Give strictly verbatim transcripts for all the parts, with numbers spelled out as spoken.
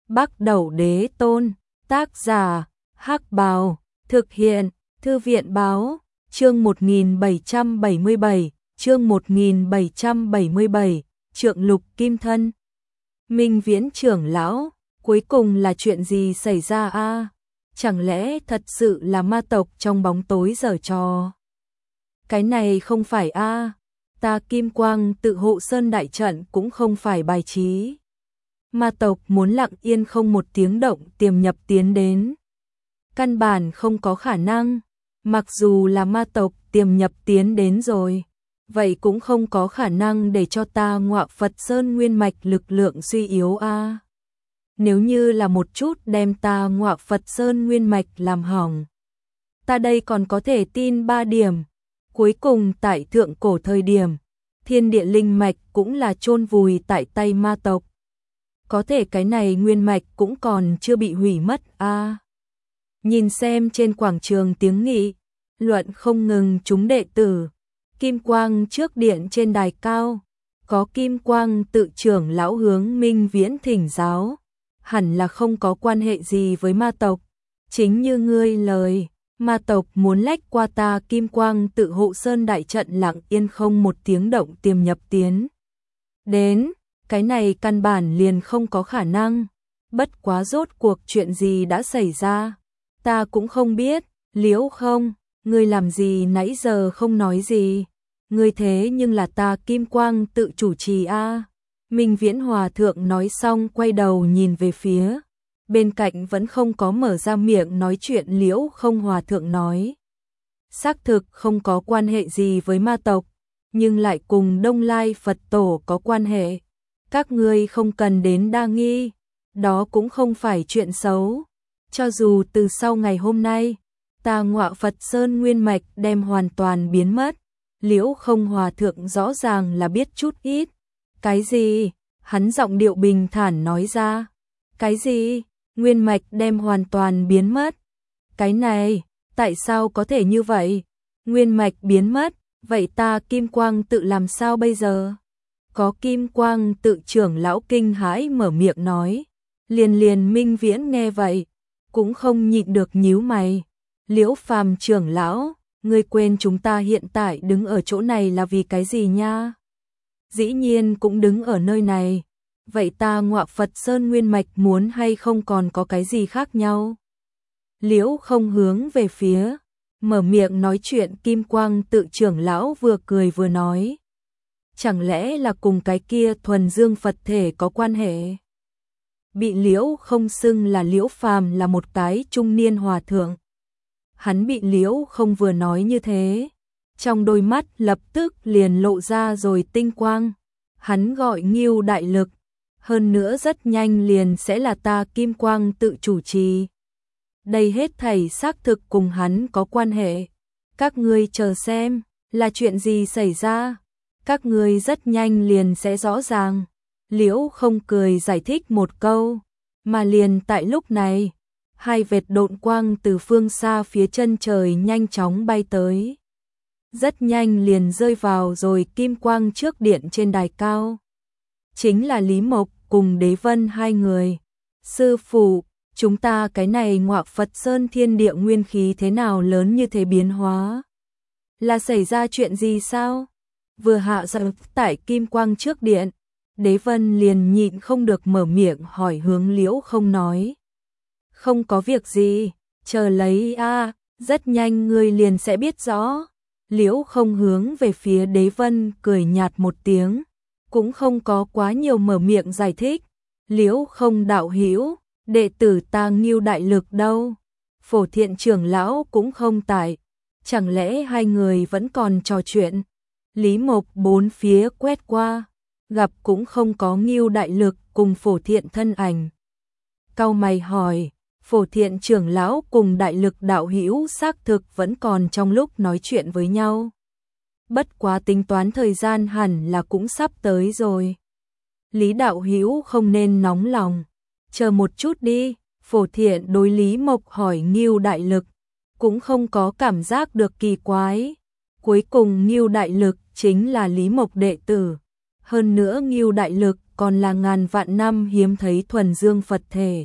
Bắc Đẩu Đế Tôn, tác giả, Hắc Bào, thực hiện, Thư viện Báo, chương một nghìn bảy trăm bảy mươi bảy, chương một nghìn bảy trăm bảy mươi bảy, Trượng Lục Kim Thân. Minh Viễn trưởng lão, cuối cùng là chuyện gì xảy ra a? Chẳng lẽ thật sự là ma tộc trong bóng tối giở trò? Cái này không phải a, ta Kim Quang tự hộ sơn đại trận cũng không phải bài trí. Ma tộc muốn lặng yên không một tiếng động tiềm nhập tiến đến. Căn bản không có khả năng, mặc dù là ma tộc tiềm nhập tiến đến rồi, vậy cũng không có khả năng để cho ta Ngọa Phật Sơn nguyên mạch lực lượng suy yếu a. Nếu như là một chút đem ta Ngọa Phật Sơn nguyên mạch làm hỏng, ta đây còn có thể tin ba điểm. Cuối cùng tại thượng cổ thời điểm, thiên địa linh mạch cũng là chôn vùi tại tay ma tộc. Có thể cái này nguyên mạch cũng còn chưa bị hủy mất a. À, nhìn xem trên quảng trường tiếng nghị luận không ngừng chúng đệ tử. Kim Quang trước điện trên đài cao, có Kim Quang tự trưởng lão hướng Minh Viễn thỉnh giáo, hẳn là không có quan hệ gì với ma tộc. Chính như ngươi lời, ma tộc muốn lách qua ta Kim Quang tự hộ sơn đại trận lặng yên không một tiếng động tiềm nhập tiến đến. Cái này căn bản liền không có khả năng. Bất quá rốt cuộc chuyện gì đã xảy ra, ta cũng không biết. Liễu Không, ngươi làm gì nãy giờ không nói gì? Ngươi thế nhưng là ta Kim Quang tự chủ trì a. Minh Viễn Hòa thượng nói xong quay đầu nhìn về phía bên cạnh vẫn không có mở ra miệng nói chuyện Liễu Không. Hòa thượng nói, xác thực không có quan hệ gì với ma tộc, nhưng lại cùng Đông Lai Phật Tổ có quan hệ. Các ngươi không cần đến đa nghi, đó cũng không phải chuyện xấu. Cho dù từ sau ngày hôm nay, ta Ngọa Phật Sơn nguyên mạch đem hoàn toàn biến mất, Liễu Không Hòa thượng rõ ràng là biết chút ít. Cái gì? Hắn giọng điệu bình thản nói ra. Cái gì? Nguyên mạch đem hoàn toàn biến mất? Cái này, tại sao có thể như vậy? Nguyên mạch biến mất, vậy ta Kim Quang tự làm sao bây giờ? Có Kim Quang tự trưởng lão kinh hãi mở miệng nói. Liền liền Minh Viễn nghe vậy, cũng không nhịn được nhíu mày. Liễu Phàm trưởng lão, ngươi quên chúng ta hiện tại đứng ở chỗ này là vì cái gì nha? Dĩ nhiên cũng đứng ở nơi này. Vậy ta Ngọa Phật Sơn nguyên mạch muốn hay không còn có cái gì khác nhau? Liễu Không hướng về phía mở miệng nói chuyện Kim Quang tự trưởng lão vừa cười vừa nói. Chẳng lẽ là cùng cái kia thuần dương Phật thể có quan hệ? Bị Liễu Không xưng là Liễu Phàm là một cái trung niên hòa thượng. Hắn bị Liễu Không vừa nói như thế, trong đôi mắt lập tức liền lộ ra rồi tinh quang. Hắn gọi Ngưu đại lực, hơn nữa rất nhanh liền sẽ là ta Kim Quang tự chủ trì. Đây hết thảy xác thực cùng hắn có quan hệ. Các ngươi chờ xem, là chuyện gì xảy ra? Các ngươi rất nhanh liền sẽ rõ ràng. Liễu Không cười giải thích một câu, mà liền tại lúc này, hai vệt độn quang từ phương xa phía chân trời nhanh chóng bay tới. Rất nhanh liền rơi vào rồi Kim Quang trước điện trên đài cao. Chính là Lý Mộc cùng Đế Vân hai người. Sư phụ, chúng ta cái này Ngọa Phật Sơn thiên địa nguyên khí thế nào lớn như thế biến hóa? Là xảy ra chuyện gì sao? Vừa hạ giọng tại Kim Quang trước điện, Đế Vân liền nhịn không được mở miệng hỏi hướng Liễu Không nói. Không có việc gì, chờ lấy a, rất nhanh ngươi liền sẽ biết rõ. Liễu Không hướng về phía Đế Vân cười nhạt một tiếng, cũng không có quá nhiều mở miệng giải thích. Liễu Không đạo hữu, đệ tử ta Ngưu đại lực đâu? Phổ Thiện trưởng lão cũng không tại, chẳng lẽ hai người vẫn còn trò chuyện? Lý Mộc bốn phía quét qua, gặp cũng không có Ngưu đại lực cùng Phổ Thiện thân ảnh. Cau mày hỏi, Phổ Thiện trưởng lão cùng đại lực đạo hữu xác thực vẫn còn trong lúc nói chuyện với nhau. Bất quá tính toán thời gian hẳn là cũng sắp tới rồi. Lý đạo hữu không nên nóng lòng, chờ một chút đi. Phổ Thiện đối Lý Mộc hỏi Ngưu đại lực, cũng không có cảm giác được kỳ quái. Cuối cùng Ngưu đại lực chính là Lý Mộc đệ tử, hơn nữa Ngưu đại lực còn là ngàn vạn năm hiếm thấy thuần dương Phật thể.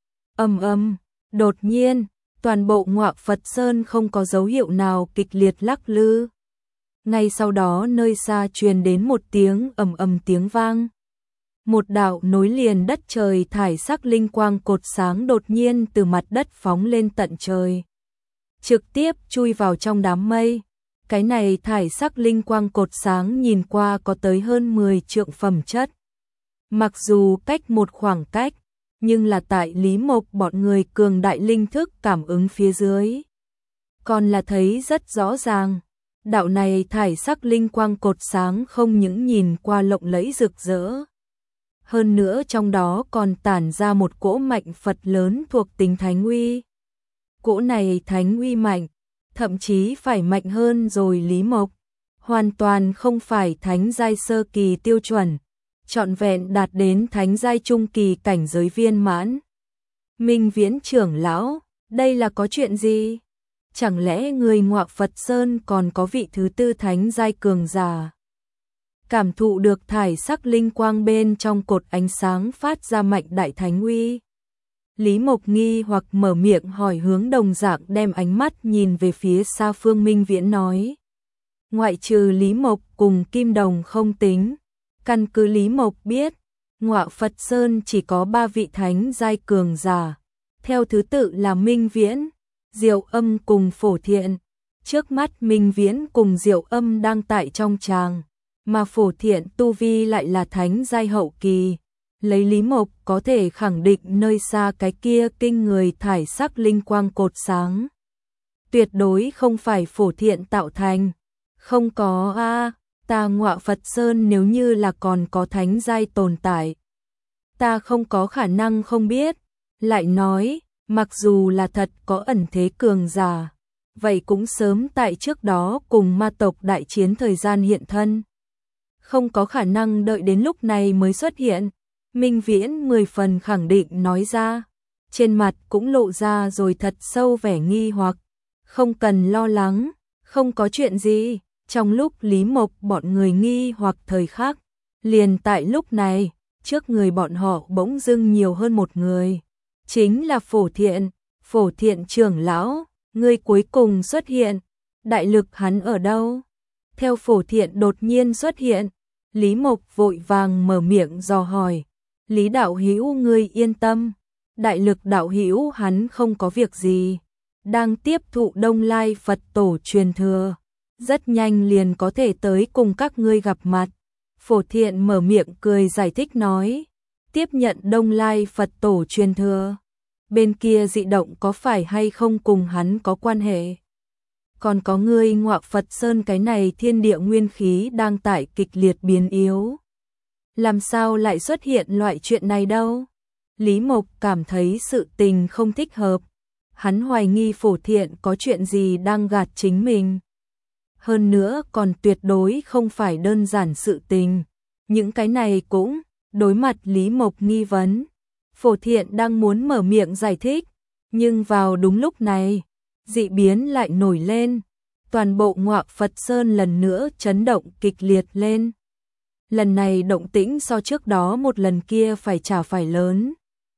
Ầm ầm, đột nhiên, toàn bộ Ngọa Phật Sơn không có dấu hiệu nào kịch liệt lắc lư. Ngay sau đó nơi xa truyền đến một tiếng ầm ầm tiếng vang. Một đạo nối liền đất trời thải sắc linh quang cột sáng đột nhiên từ mặt đất phóng lên tận trời, trực tiếp chui vào trong đám mây. Cái này thải sắc linh quang cột sáng nhìn qua có tới hơn mười trượng phẩm chất. Mặc dù cách một khoảng cách, nhưng là tại Lý Mộc bọn người cường đại linh thức cảm ứng phía dưới, còn là thấy rất rõ ràng. Đạo này thải sắc linh quang cột sáng không những nhìn qua lộng lẫy rực rỡ, hơn nữa trong đó còn tản ra một cỗ mạnh Phật lớn thuộc tính thánh uy. Cỗ này thánh uy mạnh, thậm chí phải mạnh hơn rồi Lý Mộc, hoàn toàn không phải thánh giai sơ kỳ tiêu chuẩn, trọn vẹn đạt đến thánh giai trung kỳ cảnh giới viên mãn. Minh Viễn trưởng lão, đây là có chuyện gì? Chẳng lẽ người Ngọa Phật Sơn còn có vị thứ tư thánh giai cường giả? Cảm thụ được thải sắc linh quang bên trong cột ánh sáng phát ra mạnh đại thánh uy, Lý Mộc nghi hoặc mở miệng hỏi, hướng đồng dạng đem ánh mắt nhìn về phía xa phương. Minh Viễn nói, ngoại trừ Lý Mộc cùng Kim Đồng không tính, căn cứ Lý Mộc biết, Ngọa Phật Sơn chỉ có ba vị thánh giai cường giả, theo thứ tự là Minh Viễn, Diệu Âm cùng Phổ Thiện. Trước mắt Minh Viễn cùng Diệu Âm đang tại trong tràng, mà Phổ Thiện tu vi lại là thánh giai hậu kỳ. Lấy Lý Mộc có thể khẳng định nơi xa cái kia kinh người thải sắc linh quang cột sáng tuyệt đối không phải Phổ Thiện tạo thành. Không có a, à, ta Ngọa Phật Sơn nếu như là còn có thánh giai tồn tại, ta không có khả năng không biết. Lại nói, mặc dù là thật có ẩn thế cường giả, vậy cũng sớm tại trước đó cùng ma tộc đại chiến thời gian hiện thân, không có khả năng đợi đến lúc này mới xuất hiện. Minh Viễn mười phần khẳng định nói ra, trên mặt cũng lộ ra rồi thật sâu vẻ nghi hoặc. Không cần lo lắng, không có chuyện gì. Trong lúc Lý Mộc bọn người nghi hoặc thời khắc, liền tại lúc này, trước người bọn họ bỗng dưng nhiều hơn một người, chính là Phổ Thiện. Phổ Thiện trưởng lão, người cuối cùng xuất hiện, đại lực hắn ở đâu? Theo Phổ Thiện đột nhiên xuất hiện, Lý Mộc vội vàng mở miệng dò hỏi. Lý đạo hữu ngươi yên tâm, đại lực đạo hữu hắn không có việc gì, đang tiếp thụ Đông Lai Phật tổ truyền thừa, rất nhanh liền có thể tới cùng các ngươi gặp mặt. Phổ Thiện mở miệng cười giải thích nói, tiếp nhận Đông Lai Phật tổ truyền thừa, bên kia dị động có phải hay không cùng hắn có quan hệ? Còn có ngươi Ngọa Phật Sơn cái này thiên địa nguyên khí đang tại kịch liệt biến yếu, làm sao lại xuất hiện loại chuyện này đâu? Lý Mộc cảm thấy sự tình không thích hợp, hắn hoài nghi Phổ Thiện có chuyện gì đang gạt chính mình. Hơn nữa còn tuyệt đối không phải đơn giản sự tình, những cái này cũng, đối mặt Lý Mộc nghi vấn, Phổ Thiện đang muốn mở miệng giải thích, nhưng vào đúng lúc này, dị biến lại nổi lên, toàn bộ Ngọa Phật Sơn lần nữa chấn động kịch liệt lên. Lần này động tĩnh so trước đó một lần kia phải trả phải lớn.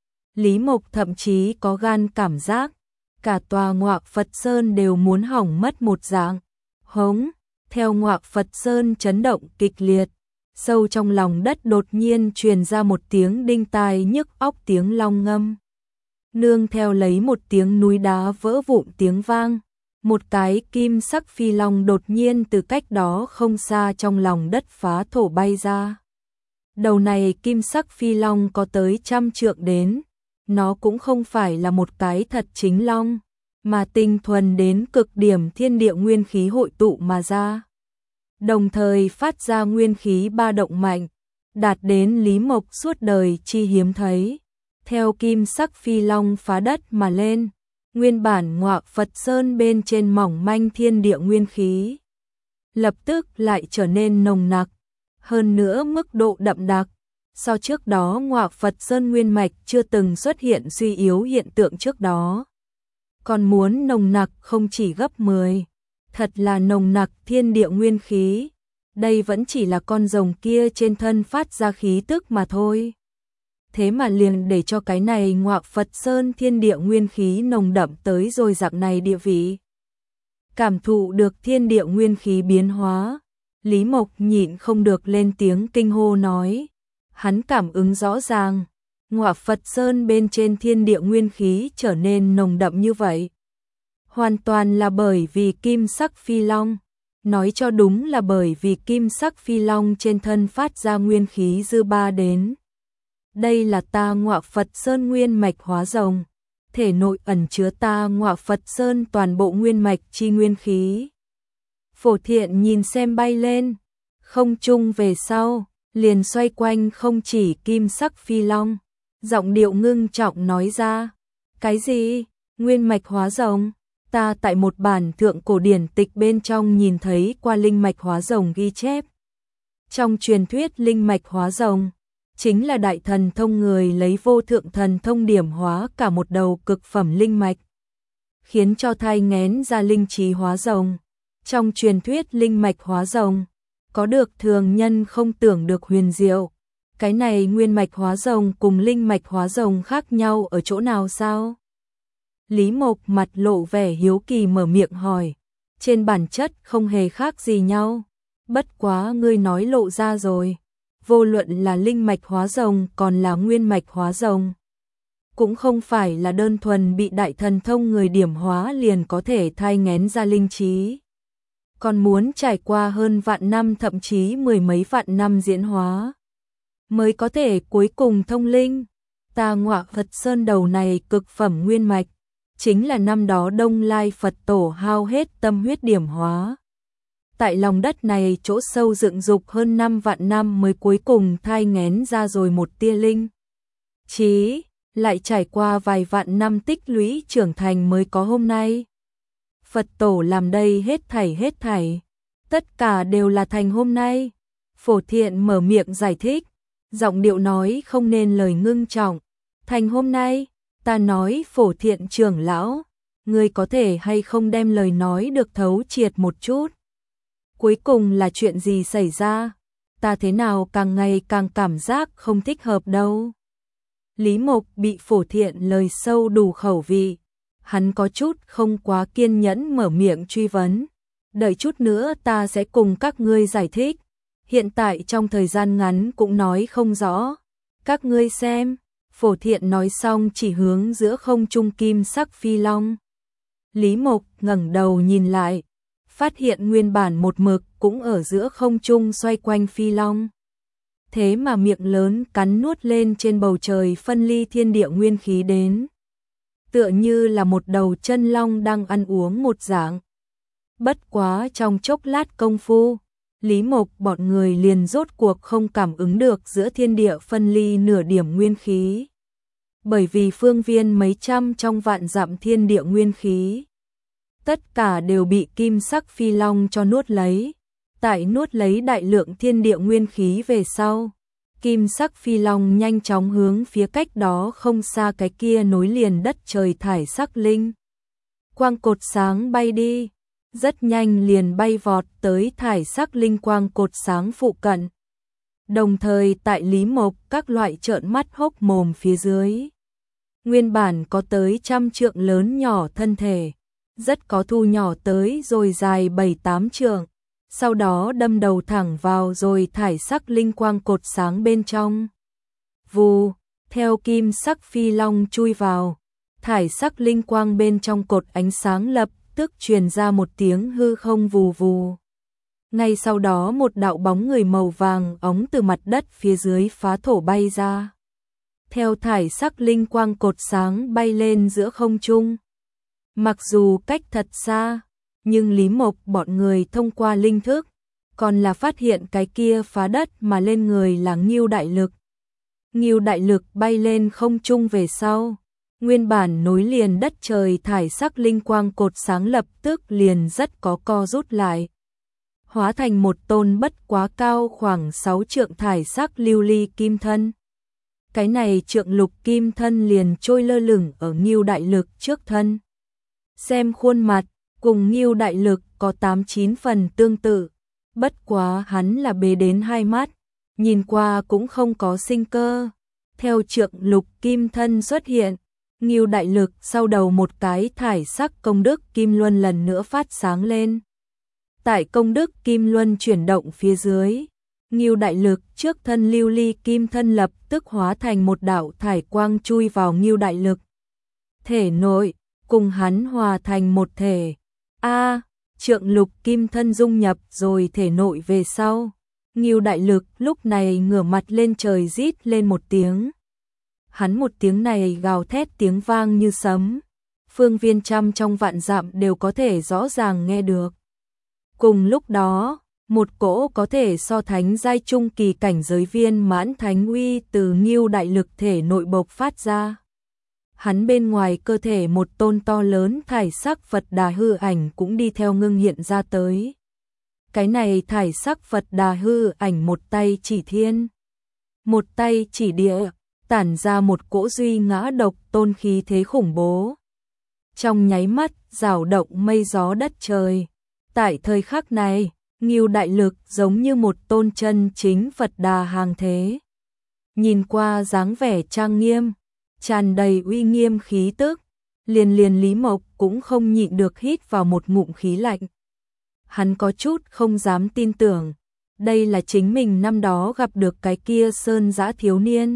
Lý Mộc thậm chí có gan cảm giác, cả tòa Ngọa Phật Sơn đều muốn hỏng mất một dạng. Hống, theo Ngọa Phật Sơn chấn động kịch liệt, sâu trong lòng đất đột nhiên truyền ra một tiếng đinh tai nhức óc tiếng long ngâm. Nương theo lấy một tiếng núi đá vỡ vụn tiếng vang, một cái kim sắc phi long đột nhiên từ cách đó không xa trong lòng đất phá thổ bay ra. Đầu này kim sắc phi long có tới trăm trượng đến, nó cũng không phải là một cái thật chính long, mà tinh thuần đến cực điểm thiên địa nguyên khí hội tụ mà ra. Đồng thời phát ra nguyên khí ba động mạnh, đạt đến Lý Mộc suốt đời chi hiếm thấy. Theo kim sắc phi long phá đất mà lên, nguyên bản Ngọa Phật Sơn bên trên mỏng manh thiên địa nguyên khí lập tức lại trở nên nồng nặc, hơn nữa mức độ đậm đặc. So trước đó Ngọa Phật Sơn nguyên mạch chưa từng xuất hiện suy yếu hiện tượng trước đó, còn muốn nồng nặc không chỉ gấp mười, thật là nồng nặc thiên địa nguyên khí. đây vẫn chỉ là con rồng kia trên thân phát ra khí tức mà thôi. Thế mà liền để cho cái này Ngọa Phật Sơn thiên địa nguyên khí nồng đậm tới rồi dạng này địa vị. Cảm thụ được thiên địa nguyên khí biến hóa, Lý Mộc nhịn không được lên tiếng kinh hô nói. Hắn cảm ứng rõ ràng, Ngọa Phật Sơn bên trên thiên địa nguyên khí trở nên nồng đậm như vậy. Hoàn toàn là bởi vì kim sắc phi long. Nói cho đúng là bởi vì kim sắc phi long trên thân phát ra nguyên khí dư ba đến. Đây là ta Ngọa Phật Sơn nguyên mạch hóa rồng, thể nội ẩn chứa ta Ngọa Phật Sơn toàn bộ nguyên mạch chi nguyên khí. Phổ Thiện nhìn xem bay lên, không trung về sau, liền xoay quanh không chỉ kim sắc phi long, giọng điệu ngưng trọng nói ra. Cái gì? Nguyên mạch hóa rồng? Ta tại một bản thượng cổ điển tịch bên trong nhìn thấy qua linh mạch hóa rồng ghi chép. Trong truyền thuyết linh mạch hóa rồng chính là đại thần thông người lấy vô thượng thần thông điểm hóa cả một đầu cực phẩm linh mạch, khiến cho thai nghén ra linh trí hóa rồng. Trong truyền thuyết linh mạch hóa rồng có được thường nhân không tưởng được huyền diệu. Cái này nguyên mạch hóa rồng cùng linh mạch hóa rồng khác nhau ở chỗ nào sao? Lý Mộc mặt lộ vẻ hiếu kỳ mở miệng hỏi. Trên bản chất không hề khác gì nhau. Bất quá ngươi nói lộ ra rồi. Vô luận là linh mạch hóa rồng còn là nguyên mạch hóa rồng, cũng không phải là đơn thuần bị đại thần thông người điểm hóa liền có thể thai nghén ra linh trí. Còn muốn trải qua hơn vạn năm thậm chí mười mấy vạn năm diễn hóa, mới có thể cuối cùng thông linh. Ta Ngọa Phật Sơn đầu này cực phẩm nguyên mạch, chính là năm đó Đông Lai Phật Tổ hao hết tâm huyết điểm hóa. Tại lòng đất này chỗ sâu dựng dục hơn năm vạn năm mới cuối cùng thai nghén ra rồi một tia linh trí, lại trải qua vài vạn năm tích lũy trưởng thành mới có hôm nay. Phật Tổ làm đây hết thảy hết thảy, tất cả đều là thành hôm nay. Phổ Thiện mở miệng giải thích, giọng điệu nói không nên lời ngưng trọng. Thành hôm nay, ta nói Phổ Thiện trưởng lão, ngươi có thể hay không đem lời nói được thấu triệt một chút? Cuối cùng là chuyện gì xảy ra? Ta thế nào càng ngày càng cảm giác không thích hợp đâu. Lý Mộc bị Phổ Thiện lời sâu đủ khẩu vị, hắn có chút không quá kiên nhẫn mở miệng truy vấn. Đợi chút nữa ta sẽ cùng các ngươi giải thích. Hiện tại trong thời gian ngắn cũng nói không rõ. Các ngươi xem. Phổ Thiện nói xong chỉ hướng giữa không trung kim sắc phi long. Lý Mộc ngẩng đầu nhìn lại, phát hiện nguyên bản một mực cũng ở giữa không trung xoay quanh phi long. Thế mà miệng lớn cắn nuốt lên trên bầu trời phân ly thiên địa nguyên khí đến. Tựa như là một đầu chân long đang ăn uống một dạng. Bất quá trong chốc lát công phu, Lý Mộc bọn người liền rốt cuộc không cảm ứng được giữa thiên địa phân ly nửa điểm nguyên khí. Bởi vì phương viên mấy trăm trong vạn dặm thiên địa nguyên khí, tất cả đều bị kim sắc phi long cho nuốt lấy. Tại nuốt lấy đại lượng thiên địa nguyên khí về sau, kim sắc phi long nhanh chóng hướng phía cách đó không xa cái kia nối liền đất trời thải sắc linh quang cột sáng bay đi, rất nhanh liền bay vọt tới thải sắc linh quang cột sáng phụ cận. Đồng thời tại Lý Mộc các loại trợn mắt hốc mồm phía dưới, nguyên bản có tới trăm trượng lớn nhỏ thân thể, rất có thu nhỏ tới rồi dài bảy tám trượng, sau đó đâm đầu thẳng vào rồi thải sắc linh quang cột sáng bên trong. Vù, theo kim sắc phi long chui vào, thải sắc linh quang bên trong cột ánh sáng lập tức truyền ra một tiếng hư không vù vù. Ngay sau đó một đạo bóng người màu vàng óng từ mặt đất phía dưới phá thổ bay ra. Theo thải sắc linh quang cột sáng bay lên giữa không trung. Mặc dù cách thật xa, nhưng Lý Mộc bọn người thông qua linh thức, còn là phát hiện cái kia phá đất mà lên người là Ngưu Đại Lực. Ngưu Đại Lực bay lên không trung về sau, nguyên bản nối liền đất trời thải sắc linh quang cột sáng lập tức liền rất có co rút lại, hóa thành một tôn bất quá cao khoảng sáu trượng thải sắc lưu ly kim thân. Cái này trượng lục kim thân liền trôi lơ lửng ở Ngưu Đại Lực trước thân. Xem khuôn mặt, cùng Ngưu Đại Lực có tám chín phần tương tự, Bất quá hắn là bế đến hai mắt, nhìn qua cũng không có sinh cơ. Theo Trượng Lục Kim Thân xuất hiện, Ngưu Đại Lực sau đầu một cái thải sắc công đức Kim Luân lần nữa phát sáng lên. Tại công đức Kim Luân chuyển động phía dưới, Ngưu Đại Lực trước thân lưu ly kim thân lập tức hóa thành một đạo thải quang chui vào Ngưu Đại Lực thể nội, cùng hắn hòa thành một thể. A, Trượng Lục Kim Thân dung nhập rồi thể nội về sau. Ngưu Đại Lực lúc này ngửa mặt lên trời rít lên một tiếng. Hắn một tiếng này gào thét tiếng vang như sấm, phương viên trăm trong vạn dặm đều có thể rõ ràng nghe được. Cùng lúc đó, một cỗ có thể so thánh giai trung kỳ cảnh giới viên mãn thánh uy từ Ngưu Đại Lực thể nội bộc phát ra. Hắn bên ngoài cơ thể một tôn to lớn thải sắc Phật Đà hư ảnh cũng đi theo ngưng hiện ra tới. Cái này thải sắc Phật Đà hư ảnh một tay chỉ thiên, một tay chỉ địa, tản ra một cỗ duy ngã độc tôn khí thế khủng bố. Trong nháy mắt, rào động mây gió đất trời. Tại thời khắc này, Ngưu Đại Lực giống như một tôn chân chính Phật Đà hàng thế. Nhìn qua dáng vẻ trang nghiêm, tràn đầy uy nghiêm khí tức, liền liền Lý Mộc cũng không nhịn được hít vào một ngụm khí lạnh. Hắn có chút không dám tin tưởng, đây là chính mình năm đó gặp được cái kia sơn dã thiếu niên.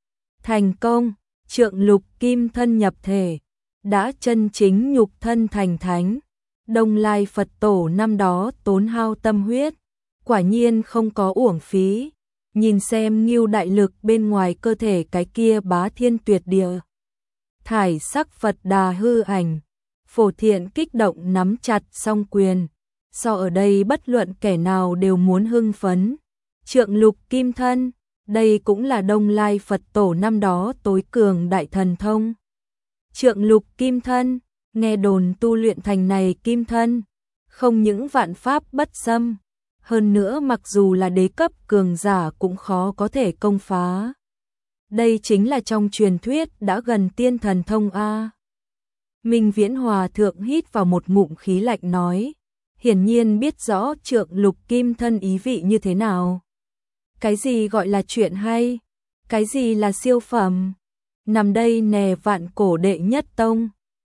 Thành công, Trượng Lục Kim Thân nhập thể, đã chân chính nhục thân thành thánh. Đông Lai Phật Tổ năm đó tốn hao tâm huyết, quả nhiên không có uổng phí. Nhìn xem Ngưu Đại Lực bên ngoài cơ thể cái kia bá thiên tuyệt địa thải sắc Phật Đà hư ảnh, Phổ Thiện kích động nắm chặt song quyền, so ở đây bất luận kẻ nào đều muốn hưng phấn. Trượng Lục Kim Thân, đây cũng là Đông Lai Phật Tổ năm đó tối cường đại thần thông. Trượng Lục Kim Thân, nghe đồn tu luyện thành này kim thân, không những vạn pháp bất xâm, hơn nữa mặc dù là đế cấp cường giả cũng khó có thể công phá. Đây chính là trong truyền thuyết đã gần tiên thần thông A. Minh Viễn Hòa Thượng hít vào một ngụm khí lạnh nói, hiển nhiên biết rõ Trượng Lục Kim Thân ý vị như thế nào. Cái gì gọi là chuyện hay? Cái gì là siêu phẩm? Nằm đây nè vạn cổ đệ nhất tông.